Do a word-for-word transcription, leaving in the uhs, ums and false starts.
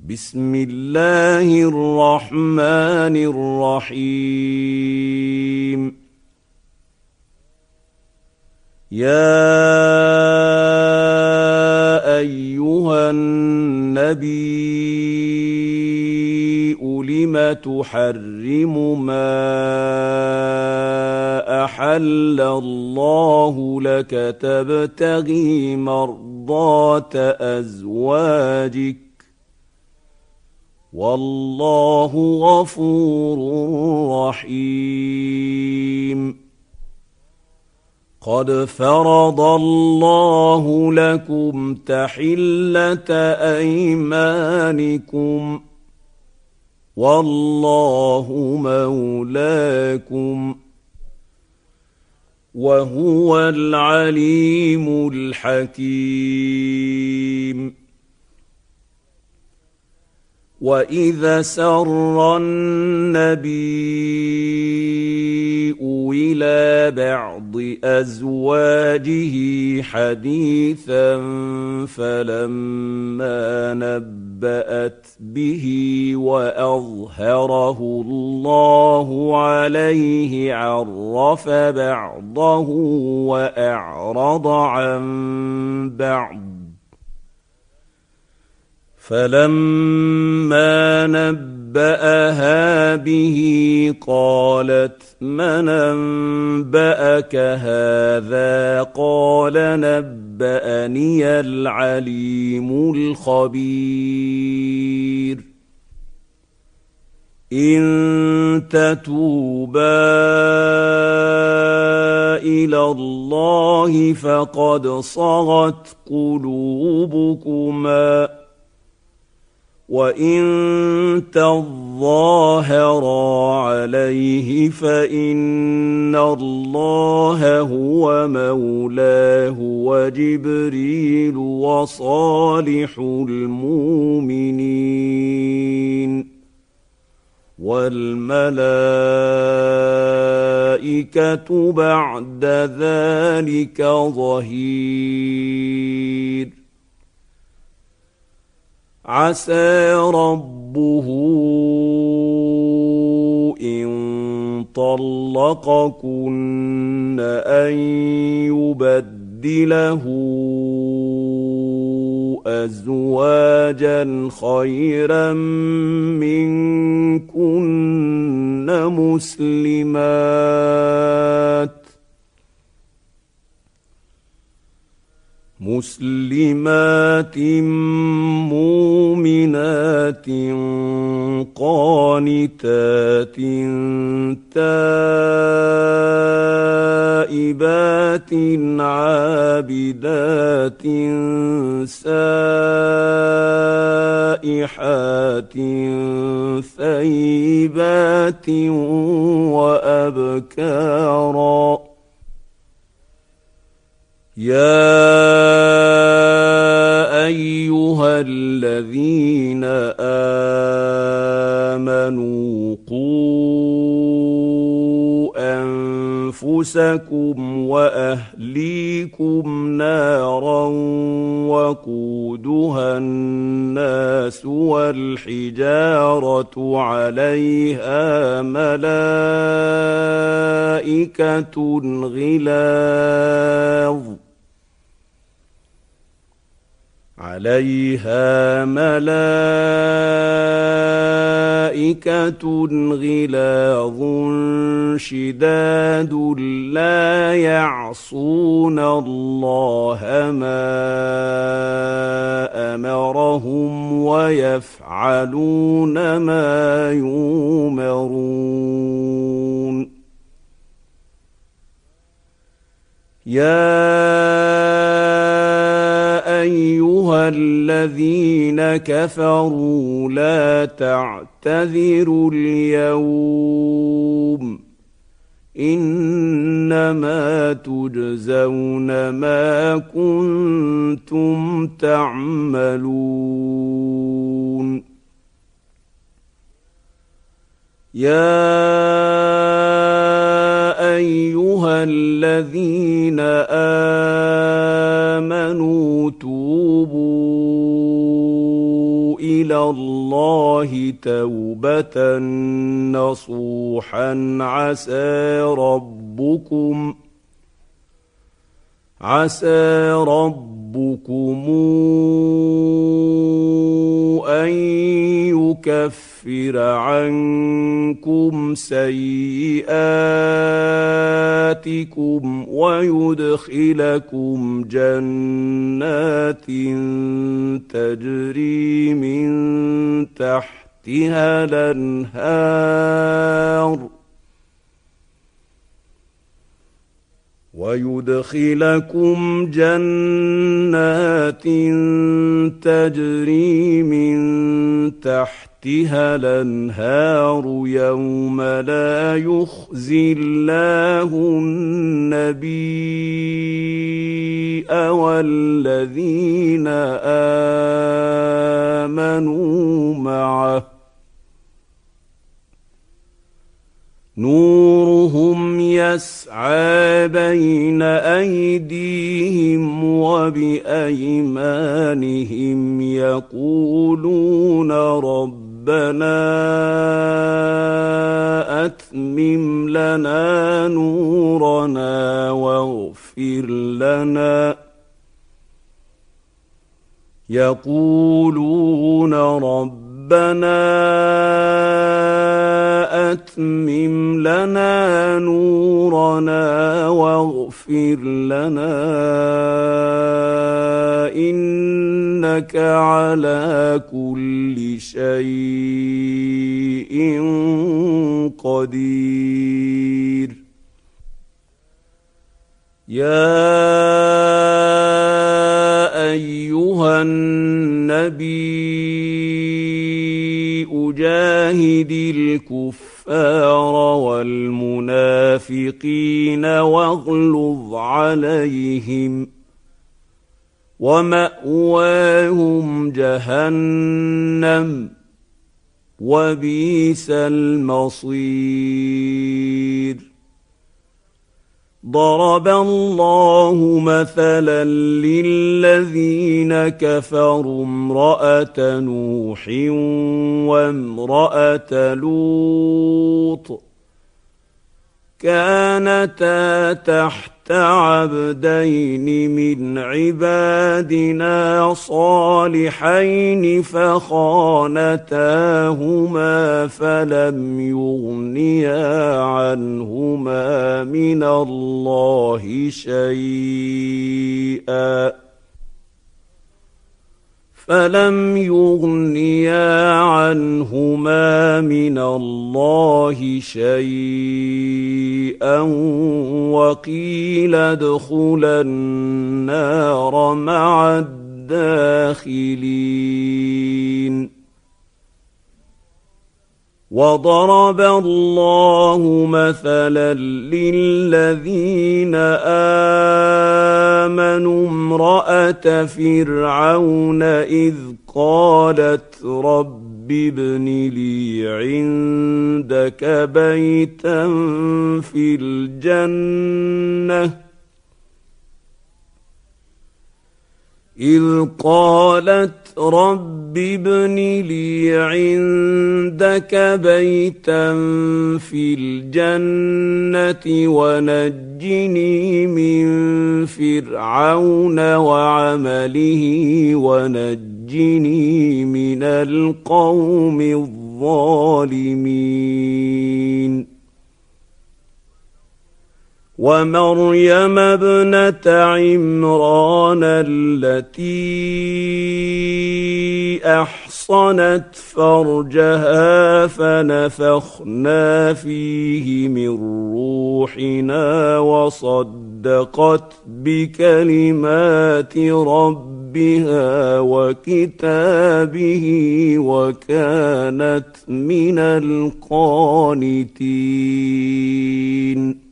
بسم الله الرحمن الرحيم. يا أيها النبي لم تحرم ما أحل الله لك تبتغي مرضات أزواجك والله غفور رحيم. قد فرض الله لكم تحلة أيمانكم والله مولاكم وهو العليم الحكيم. وإذا سر النبي إلى بعض أزواجه حديثا فلما نبأت به وأظهره الله عليه عرف بعضه وأعرض عن بعض. فلما نبأها به قالت من أنبأك هذا؟ قال نبأني العليم الخبير. إن تتوبا إلى الله فقد صغت قلوبكما وإن تظاهرا عليه فإن الله هو مولاه وجبريل وصالح المؤمنين والملائكة بعد ذلك ظهير. عسى ربه إن طلقكن أن يبدله أزواجا خيرا منكن مسلمات مسلمات مؤمنات قانتات تائبات عابدات سائحات ثيبات وأبكارا. يا أيها الذين آمنوا قوا أنفسكم وأهليكم نارا وقودها الناس والحجارة عليها ملائكة غلاظ عليها ملائكة غلاظ شداد لا يعصون الله ما أمرهم ويفعلون ما يؤمرون. يا أيها الذين كفروا لا تعتذروا اليوم إنما تجزون ما كنتم تعملون. يا أيها الذين آمنوا توبوا إلى إلى الله توبة نصوحا عسى ربكم عسى ربكم أن يكفر عنكم سيئاتكم ويدخلكم جنات تجري من تحتها الأنهار ويدخلكم جنات تجري من تحتها الأنهار يوم لا يخزي الله النبي والذين آمنوا معه نورهم يسعى بين أيديهم وبأيمانهم يقولون ربنا أتمم لنا نورنا واغفر لنا يقولون ربنا أتمم لنا نورنا واغفر لنا إنك على كل شيء قدير يا أيها النبي جاهد الكفار والمنافقين واغلظ عليهم ومأواهم جهنم وبئس المصير ضرب الله مثلا للذين كفروا امرأة نوح وامرأة لوط كانتا تحت عبدين من عبادنا صالحين فخانتاهما فلم يغنيا عنهما من الله شيئا فلم يغنيا عنهما من الله شيئا وقيل ادخلا النار مع الداخلين وضرب الله مثلا للذين آمنوا امرأة فرعون إذ قالت رب ابن لي عندك بيتا في الجنة إذ قالت رب ابن لي عندك بيتا في الجنة ونجني من فرعون وعمله ونجني من القوم الظالمين ومريم ابنة عمران التي أحصنت فرجها فنفخنا فيه من روحنا وصدقت بكلمات ربها وكتابه وكانت من القانتين